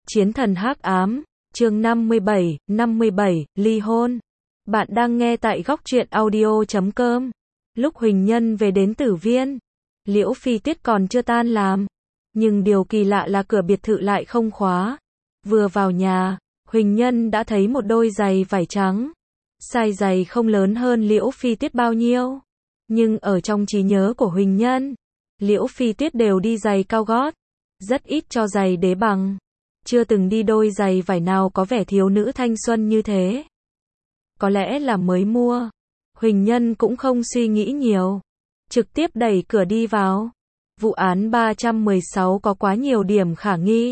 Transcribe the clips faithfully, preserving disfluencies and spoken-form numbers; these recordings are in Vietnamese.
Chiến thần hắc ám, chương năm mươi bảy, năm mươi bảy, ly hôn. Bạn đang nghe tại góc truyện audio chấm com. Lúc Huỳnh Nhân về đến Tử Viên, Liễu Phi Tiết còn chưa tan làm. Nhưng điều kỳ lạ là cửa biệt thự lại không khóa. Vừa vào nhà, Huỳnh Nhân đã thấy một đôi giày vải trắng. Size giày không lớn hơn Liễu Phi Tiết bao nhiêu. Nhưng ở trong trí nhớ của Huỳnh Nhân, Liễu Phi Tiết đều đi giày cao gót. Rất ít cho giày đế bằng. Chưa từng đi đôi giày vải nào có vẻ thiếu nữ thanh xuân như thế. Có lẽ là mới mua. Huỳnh Nhân cũng không suy nghĩ nhiều. Trực tiếp đẩy cửa đi vào. Vụ án ba trăm mười sáu có quá nhiều điểm khả nghi.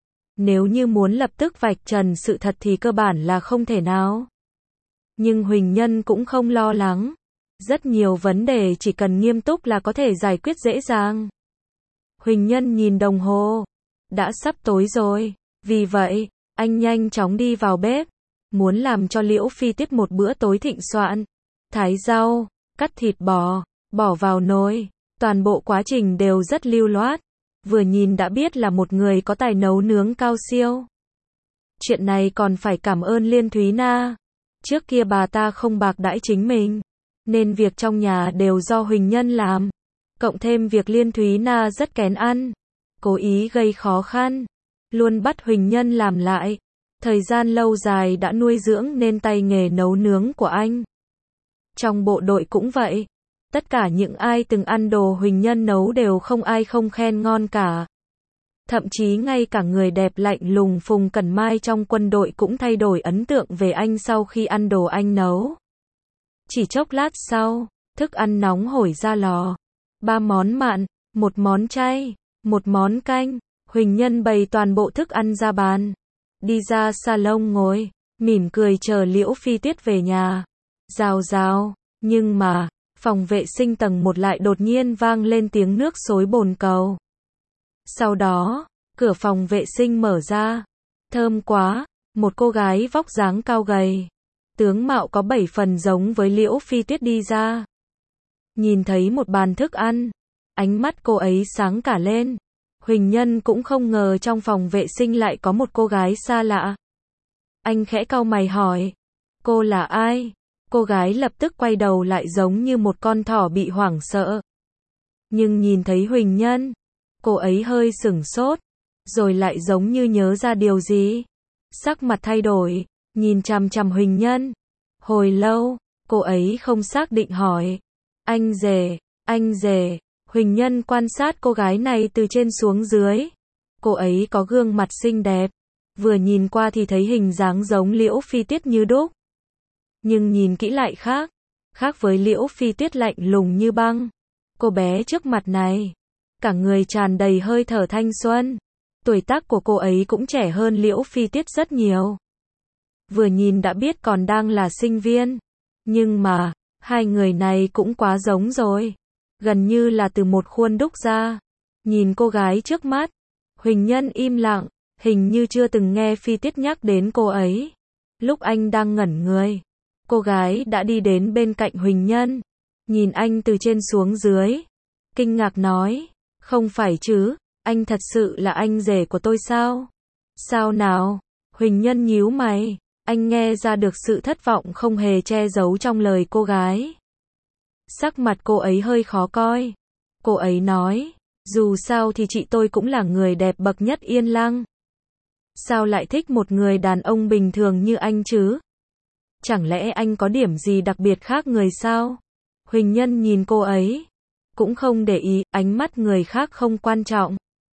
Nếu như muốn lập tức vạch trần sự thật thì cơ bản là không thể nào. Nhưng Huỳnh Nhân cũng không lo lắng. Rất nhiều vấn đề chỉ cần nghiêm túc là có thể giải quyết dễ dàng. Huỳnh Nhân nhìn đồng hồ. Đã sắp tối rồi. Vì vậy, anh nhanh chóng đi vào bếp. Muốn làm cho Liễu Phi Tiết một bữa tối thịnh soạn. Thái rau, cắt thịt bò, bỏ vào nồi. Toàn bộ quá trình đều rất lưu loát. Vừa nhìn đã biết là một người có tài nấu nướng cao siêu. Chuyện này còn phải cảm ơn Liên Thúy Na. Trước kia bà ta không bạc đãi chính mình. Nên việc trong nhà đều do Huỳnh Nhân làm. Cộng thêm việc Liên Thúy Na rất kén ăn. Cố ý gây khó khăn. Luôn bắt Huỳnh Nhân làm lại. Thời gian lâu dài đã nuôi dưỡng nên tay nghề nấu nướng của anh. Trong bộ đội cũng vậy. Tất cả những ai từng ăn đồ Huỳnh Nhân nấu đều không ai không khen ngon cả. Thậm chí ngay cả người đẹp lạnh lùng Phùng Cẩn Mai trong quân đội cũng thay đổi ấn tượng về anh sau khi ăn đồ anh nấu. Chỉ chốc lát sau, thức ăn nóng hổi ra lò. Ba món mặn, một món chay, một món canh. Huỳnh Nhân bày toàn bộ thức ăn ra bàn. Đi ra salon ngồi, mỉm cười chờ Liễu Phi Tiết về nhà. Rào rào, nhưng mà, phòng vệ sinh tầng một lại đột nhiên vang lên tiếng nước xối bồn cầu. Sau đó, cửa phòng vệ sinh mở ra. Thơm quá, một cô gái vóc dáng cao gầy. Tướng mạo có bảy phần giống với Liễu Phi Tiết đi ra. Nhìn thấy một bàn thức ăn, ánh mắt cô ấy sáng cả lên. Huỳnh Nhân cũng không ngờ trong phòng vệ sinh lại có một cô gái xa lạ. Anh khẽ cau mày hỏi, cô là ai? Cô gái lập tức quay đầu lại giống như một con thỏ bị hoảng sợ. Nhưng nhìn thấy Huỳnh Nhân, cô ấy hơi sửng sốt, rồi lại giống như nhớ ra điều gì. Sắc mặt thay đổi, nhìn chằm chằm Huỳnh Nhân. Hồi lâu, cô ấy không xác định hỏi, anh rể, anh rể. Huỳnh Nhân quan sát cô gái này từ trên xuống dưới. Cô ấy có gương mặt xinh đẹp. Vừa nhìn qua thì thấy hình dáng giống Liễu Phi Tiết như đúc. Nhưng nhìn kỹ lại khác. Khác với Liễu Phi Tiết lạnh lùng như băng. Cô bé trước mặt này, cả người tràn đầy hơi thở thanh xuân. Tuổi tác của cô ấy cũng trẻ hơn Liễu Phi Tiết rất nhiều. Vừa nhìn đã biết còn đang là sinh viên. Nhưng mà, hai người này cũng quá giống rồi. Gần như là từ một khuôn đúc ra. Nhìn cô gái trước mắt, Huỳnh Nhân im lặng, hình như chưa từng nghe Phi Tiết nhắc đến cô ấy. Lúc anh đang ngẩn người, cô gái đã đi đến bên cạnh Huỳnh Nhân, nhìn anh từ trên xuống dưới, kinh ngạc nói, không phải chứ, anh thật sự là anh rể của tôi sao? Sao nào? Huỳnh Nhân nhíu mày, anh nghe ra được sự thất vọng không hề che giấu trong lời cô gái. Sắc mặt cô ấy hơi khó coi. Cô ấy nói, dù sao thì chị tôi cũng là người đẹp bậc nhất Yên Lăng. Sao lại thích một người đàn ông bình thường như anh chứ? Chẳng lẽ anh có điểm gì đặc biệt khác người sao? Huỳnh Nhân nhìn cô ấy, cũng không để ý, ánh mắt người khác không quan trọng.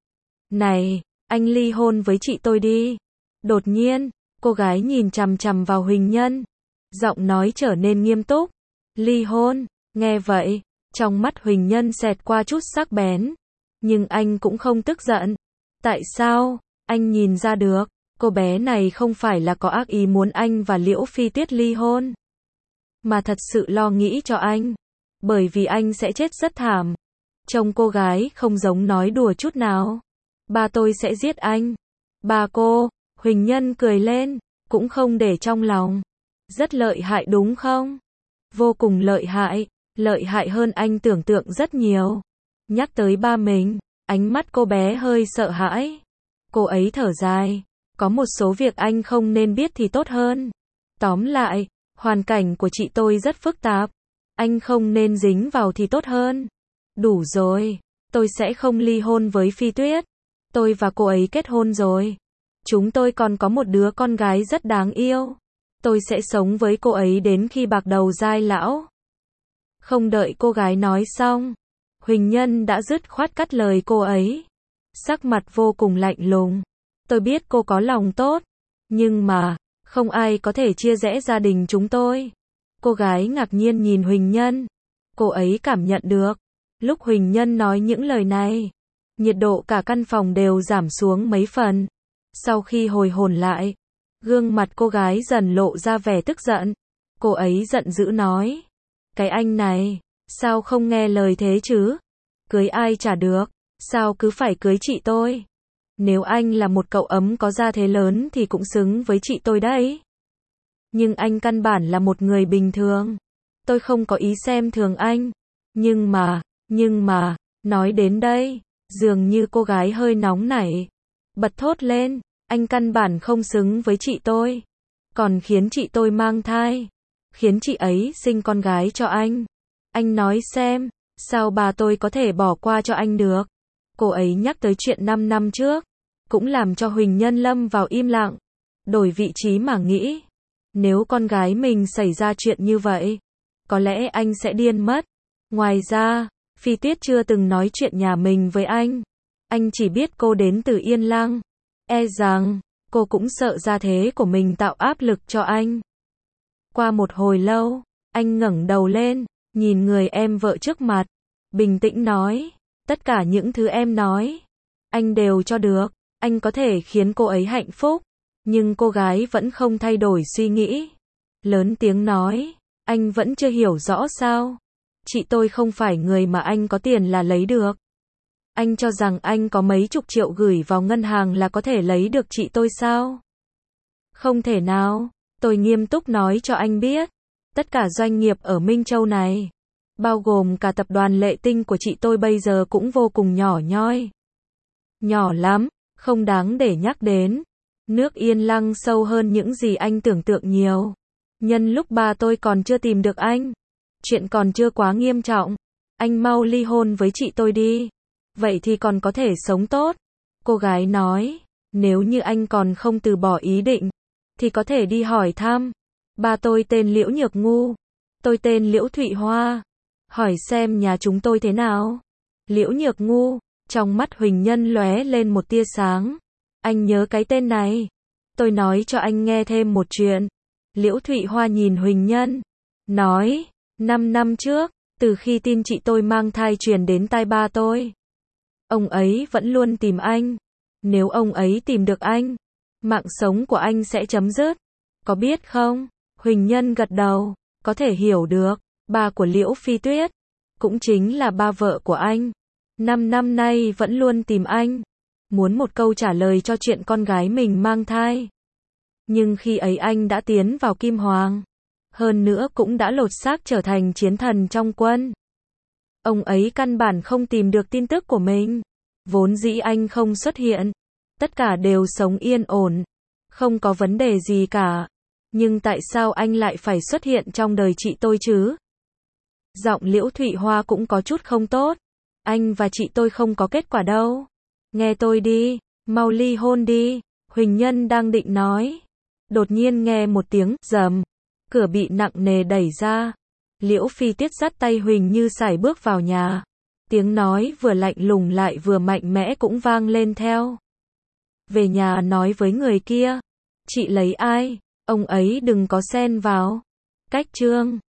Này, anh ly hôn với chị tôi đi. Đột nhiên, cô gái nhìn chằm chằm vào Huỳnh Nhân. Giọng nói trở nên nghiêm túc. Ly hôn. Nghe vậy, trong mắt Huỳnh Nhân xẹt qua chút sắc bén. Nhưng anh cũng không tức giận. Tại sao? Anh nhìn ra được, cô bé này không phải là có ác ý muốn anh và Liễu Phi Tiết ly hôn. Mà thật sự lo nghĩ cho anh. Bởi vì anh sẽ chết rất thảm. Trông cô gái không giống nói đùa chút nào. Ba tôi sẽ giết anh. Ba cô, Huỳnh Nhân cười lên, cũng không để trong lòng. Rất lợi hại đúng không? Vô cùng lợi hại. Lợi hại hơn anh tưởng tượng rất nhiều. Nhắc tới ba mình, ánh mắt cô bé hơi sợ hãi. Cô ấy thở dài. Có một số việc anh không nên biết thì tốt hơn. Tóm lại, hoàn cảnh của chị tôi rất phức tạp. Anh không nên dính vào thì tốt hơn. Đủ rồi, tôi sẽ không ly hôn với Phi Tuyết. Tôi và cô ấy kết hôn rồi. Chúng tôi còn có một đứa con gái rất đáng yêu. Tôi sẽ sống với cô ấy đến khi bạc đầu dai lão. Không đợi cô gái nói xong, Huỳnh Nhân đã dứt khoát cắt lời cô ấy. Sắc mặt vô cùng lạnh lùng. Tôi biết cô có lòng tốt, nhưng mà, không ai có thể chia rẽ gia đình chúng tôi. Cô gái ngạc nhiên nhìn Huỳnh Nhân. Cô ấy cảm nhận được, lúc Huỳnh Nhân nói những lời này, nhiệt độ cả căn phòng đều giảm xuống mấy phần. Sau khi hồi hồn lại, gương mặt cô gái dần lộ ra vẻ tức giận. Cô ấy giận dữ nói, cái anh này, sao không nghe lời thế chứ? Cưới ai chả được, sao cứ phải cưới chị tôi? Nếu anh là một cậu ấm có gia thế lớn thì cũng xứng với chị tôi đấy. Nhưng anh căn bản là một người bình thường. Tôi không có ý xem thường anh. Nhưng mà, nhưng mà, nói đến đây, dường như cô gái hơi nóng nảy. Bật thốt lên, anh căn bản không xứng với chị tôi. Còn khiến chị tôi mang thai. Khiến chị ấy sinh con gái cho anh. Anh nói xem, sao bà tôi có thể bỏ qua cho anh được? Cô ấy nhắc tới chuyện năm năm trước. Cũng làm cho Huỳnh Nhân lâm vào im lặng. Đổi vị trí mà nghĩ. Nếu con gái mình xảy ra chuyện như vậy, có lẽ anh sẽ điên mất. Ngoài ra, Phi Tuyết chưa từng nói chuyện nhà mình với anh. Anh chỉ biết cô đến từ Yên Lăng. E rằng, cô cũng sợ gia thế của mình tạo áp lực cho anh. Qua một hồi lâu, anh ngẩng đầu lên, nhìn người em vợ trước mặt. Bình tĩnh nói, tất cả những thứ em nói, anh đều cho được. Anh có thể khiến cô ấy hạnh phúc. Nhưng cô gái vẫn không thay đổi suy nghĩ. Lớn tiếng nói, anh vẫn chưa hiểu rõ sao? Chị tôi không phải người mà anh có tiền là lấy được. Anh cho rằng anh có mấy chục triệu gửi vào ngân hàng là có thể lấy được chị tôi sao? Không thể nào, tôi nghiêm túc nói cho anh biết. Tất cả doanh nghiệp ở Minh Châu này, bao gồm cả tập đoàn Lệ Tinh của chị tôi bây giờ cũng vô cùng nhỏ nhoi. Nhỏ lắm, không đáng để nhắc đến. Nước Yên Lăng sâu hơn những gì anh tưởng tượng nhiều. Nhân lúc ba tôi còn chưa tìm được anh, chuyện còn chưa quá nghiêm trọng, anh mau ly hôn với chị tôi đi. Vậy thì còn có thể sống tốt. Cô gái nói, nếu như anh còn không từ bỏ ý định, thì có thể đi hỏi thăm. Ba tôi tên Liễu Nhược Ngu, tôi tên Liễu Thụy Hoa. Hỏi xem nhà chúng tôi thế nào. Liễu Nhược Ngu, trong mắt Huỳnh Nhân lóe lên một tia sáng. Anh nhớ cái tên này. Tôi nói cho anh nghe thêm một chuyện. Liễu Thụy Hoa nhìn Huỳnh Nhân, nói, năm năm trước, từ khi tin chị tôi mang thai truyền đến tai ba tôi, ông ấy vẫn luôn tìm anh. Nếu ông ấy tìm được anh, mạng sống của anh sẽ chấm dứt. Có biết không? Huỳnh Nhân gật đầu, có thể hiểu được. Ba của Liễu Phi Tuyết, cũng chính là ba vợ của anh, năm năm nay vẫn luôn tìm anh. Muốn một câu trả lời cho chuyện con gái mình mang thai. Nhưng khi ấy anh đã tiến vào Kim Hoàng. Hơn nữa cũng đã lột xác trở thành chiến thần trong quân. Ông ấy căn bản không tìm được tin tức của mình. Vốn dĩ anh không xuất hiện. Tất cả đều sống yên ổn. Không có vấn đề gì cả. Nhưng tại sao anh lại phải xuất hiện trong đời chị tôi chứ? Giọng Liễu Thụy Hoa cũng có chút không tốt. Anh và chị tôi không có kết quả đâu. Nghe tôi đi, mau ly hôn đi. Huỳnh Nhân đang định nói. Đột nhiên nghe một tiếng rầm. Cửa bị nặng nề đẩy ra. Liễu Phi Tuyết dắt tay Huỳnh Như sải bước vào nhà. Tiếng nói vừa lạnh lùng lại vừa mạnh mẽ cũng vang lên theo. Về nhà nói với người kia. Chị lấy ai? Ông ấy đừng có xen vào. Cách chương